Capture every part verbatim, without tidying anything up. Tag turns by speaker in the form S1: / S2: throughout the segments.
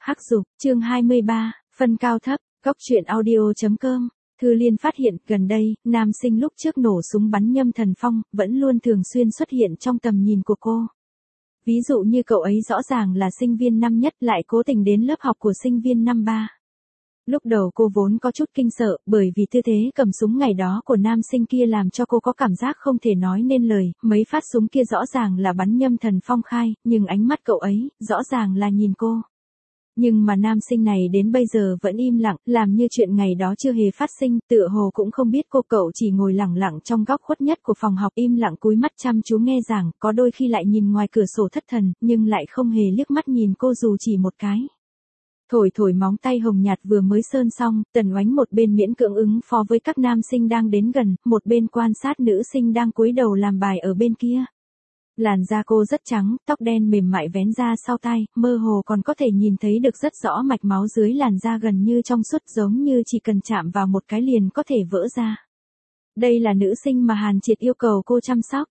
S1: Hắc Dục, chương hai mươi ba, phân cao thấp, góc truyện audio.com. Thư Liên phát hiện, gần đây, nam sinh lúc trước nổ súng bắn Nhâm Thần Phong, vẫn luôn thường xuyên xuất hiện trong tầm nhìn của cô. Ví dụ như cậu ấy rõ ràng là sinh viên năm nhất lại cố tình đến lớp học của sinh viên năm ba. Lúc đầu cô vốn có chút kinh sợ, bởi vì tư thế cầm súng ngày đó của nam sinh kia làm cho cô có cảm giác không thể nói nên lời, mấy phát súng kia rõ ràng là bắn Nhâm Thần Phong khai, nhưng ánh mắt cậu ấy, rõ ràng là nhìn cô. Nhưng mà nam sinh này đến bây giờ vẫn im lặng, làm như chuyện ngày đó chưa hề phát sinh, tựa hồ cũng không biết cô. Cậu chỉ ngồi lẳng lặng trong góc khuất nhất của phòng học, im lặng cúi mắt chăm chú nghe giảng, có đôi khi lại nhìn ngoài cửa sổ thất thần, nhưng lại không hề liếc mắt nhìn cô dù chỉ một cái. Thổi thổi móng tay hồng nhạt vừa mới sơn xong, Tần Oánh một bên miễn cưỡng ứng phó với các nam sinh đang đến gần, một bên quan sát nữ sinh đang cúi đầu làm bài ở bên kia. Làn da cô rất trắng, tóc đen mềm mại vén ra sau tai, mơ hồ còn có thể nhìn thấy được rất rõ mạch máu dưới làn da gần như trong suốt, giống như chỉ cần chạm vào một cái liền có thể vỡ ra. Đây là nữ sinh mà Hàn Triệt yêu cầu cô chăm sóc.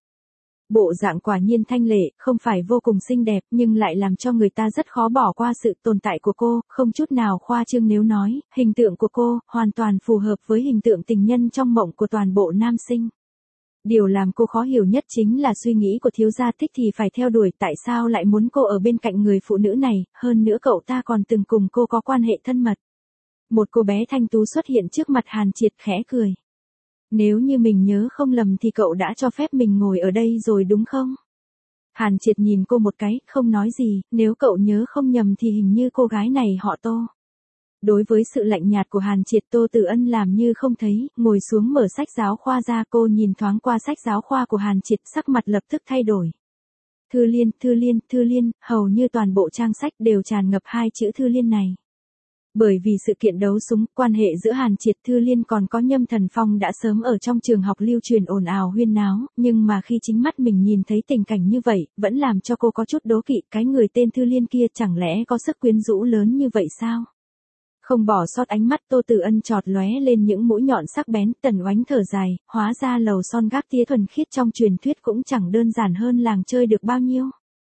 S1: Bộ dạng quả nhiên thanh lệ, không phải vô cùng xinh đẹp, nhưng lại làm cho người ta rất khó bỏ qua sự tồn tại của cô, không chút nào khoa trương nếu nói, hình tượng của cô, hoàn toàn phù hợp với hình tượng tình nhân trong mộng của toàn bộ nam sinh. Điều làm cô khó hiểu nhất chính là suy nghĩ của thiếu gia thích thì phải theo đuổi, tại sao lại muốn cô ở bên cạnh người phụ nữ này, hơn nữa cậu ta còn từng cùng cô có quan hệ thân mật. Một cô bé thanh tú xuất hiện trước mặt Hàn Triệt khẽ cười. Nếu như mình nhớ không lầm thì cậu đã cho phép mình ngồi ở đây rồi đúng không? Hàn Triệt nhìn cô một cái, không nói gì, nếu cậu nhớ không nhầm thì hình như cô gái này họ Tô. Đối với sự lạnh nhạt của Hàn Triệt, Tô Tử Ân làm như không thấy, ngồi xuống mở sách giáo khoa ra. Cô nhìn thoáng qua sách giáo khoa của Hàn Triệt, sắc mặt lập tức thay đổi. Thư Liên, Thư Liên, Thư Liên, hầu như toàn bộ trang sách đều tràn ngập hai chữ Thư Liên này. Bởi vì sự kiện đấu súng, quan hệ giữa Hàn Triệt, Thư Liên còn có Nhâm Thần Phong đã sớm ở trong trường học lưu truyền ồn ào huyên náo, nhưng mà khi chính mắt mình nhìn thấy tình cảnh như vậy, vẫn làm cho cô có chút đố kỵ, cái người tên Thư Liên kia chẳng lẽ có sức quyến rũ lớn như vậy sao? Không bỏ sót ánh mắt Tô Tử Ân chọt lóe lên những mũi nhọn sắc bén. Tần Oánh thở dài, hóa ra lầu son gác tía thuần khiết trong truyền thuyết cũng chẳng đơn giản hơn làng chơi được bao nhiêu.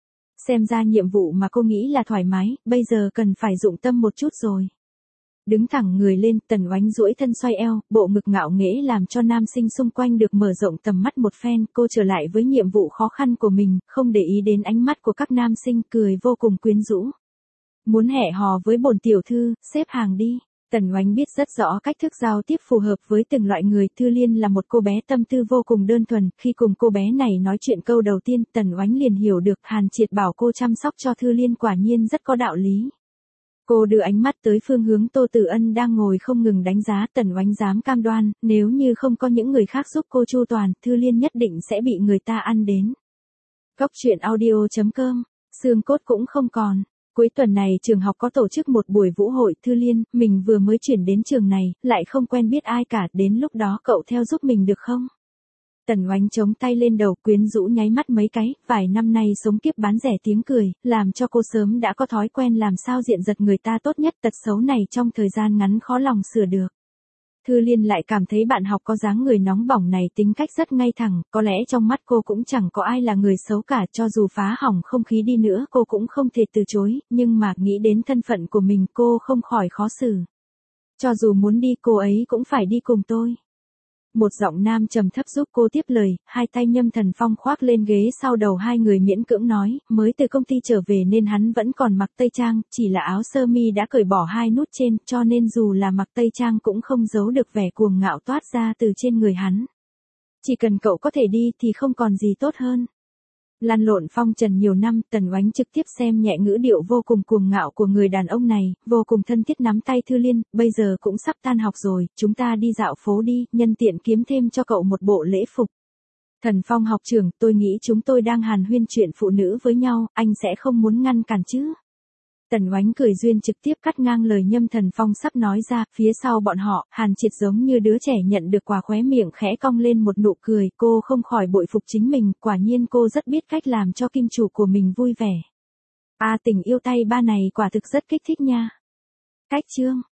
S1: Xem ra nhiệm vụ mà cô nghĩ là thoải mái, bây giờ cần phải dụng tâm một chút rồi. Đứng thẳng người lên, Tần Oánh duỗi thân xoay eo, bộ ngực ngạo nghễ làm cho nam sinh xung quanh được mở rộng tầm mắt một phen. Cô trở lại với nhiệm vụ khó khăn của mình, không để ý đến ánh mắt của các nam sinh, cười vô cùng quyến rũ. Muốn hẹn hò với bổn tiểu thư, xếp hàng đi. Tần Oánh biết rất rõ cách thức giao tiếp phù hợp với từng loại người. Thư Liên là một cô bé tâm tư vô cùng đơn thuần, khi cùng cô bé này nói chuyện câu đầu tiên, Tần Oánh liền hiểu được Hàn Triệt bảo cô chăm sóc cho Thư Liên quả nhiên rất có đạo lý. Cô đưa ánh mắt tới phương hướng Tô Tử Ân đang ngồi không ngừng đánh giá. Tần Oánh dám cam đoan, nếu như không có những người khác giúp cô chu toàn, Thư Liên nhất định sẽ bị người ta ăn đến. Góc truyện audio.com, xương cốt cũng không còn. Cuối tuần này trường học có tổ chức một buổi vũ hội. Thư Liên, mình vừa mới chuyển đến trường này, lại không quen biết ai cả, đến lúc đó cậu theo giúp mình được không? Tần Oánh chống tay lên đầu, quyến rũ nháy mắt mấy cái, vài năm nay sống kiếp bán rẻ tiếng cười, làm cho cô sớm đã có thói quen làm sao diện giật người ta tốt nhất, tật xấu này trong thời gian ngắn khó lòng sửa được. Thư Liên lại cảm thấy bạn học có dáng người nóng bỏng này tính cách rất ngay thẳng, có lẽ trong mắt cô cũng chẳng có ai là người xấu cả, cho dù phá hỏng không khí đi nữa cô cũng không thể từ chối, nhưng mà nghĩ đến thân phận của mình cô không khỏi khó xử. Cho dù muốn đi cô ấy cũng phải đi cùng tôi. Một giọng nam trầm thấp giúp cô tiếp lời, hai tay Nhâm Thần Phong khoác lên ghế sau đầu hai người miễn cưỡng nói, mới từ công ty trở về nên hắn vẫn còn mặc tây trang, chỉ là áo sơ mi đã cởi bỏ hai nút trên, cho nên dù là mặc tây trang cũng không giấu được vẻ cuồng ngạo toát ra từ trên người hắn. Chỉ cần cậu có thể đi thì không còn gì tốt hơn. Lăn lộn phong trần nhiều năm, Tần Oánh trực tiếp xem nhẹ ngữ điệu vô cùng cuồng ngạo của người đàn ông này, vô cùng thân thiết nắm tay Thư Liên, bây giờ cũng sắp tan học rồi, chúng ta đi dạo phố đi, nhân tiện kiếm thêm cho cậu một bộ lễ phục. Thần Phong học trưởng, tôi nghĩ chúng tôi đang hàn huyên chuyện phụ nữ với nhau, anh sẽ không muốn ngăn cản chứ? Tần Oánh cười duyên trực tiếp cắt ngang lời Nhâm Thần Phong sắp nói ra. Phía sau bọn họ, Hàn Triệt giống như đứa trẻ nhận được quà, khóe miệng khẽ cong lên một nụ cười. Cô không khỏi bội phục chính mình, quả nhiên cô rất biết cách làm cho kim chủ của mình vui vẻ. À, tình yêu tay ba này quả thực rất kích thích nha. Cách chương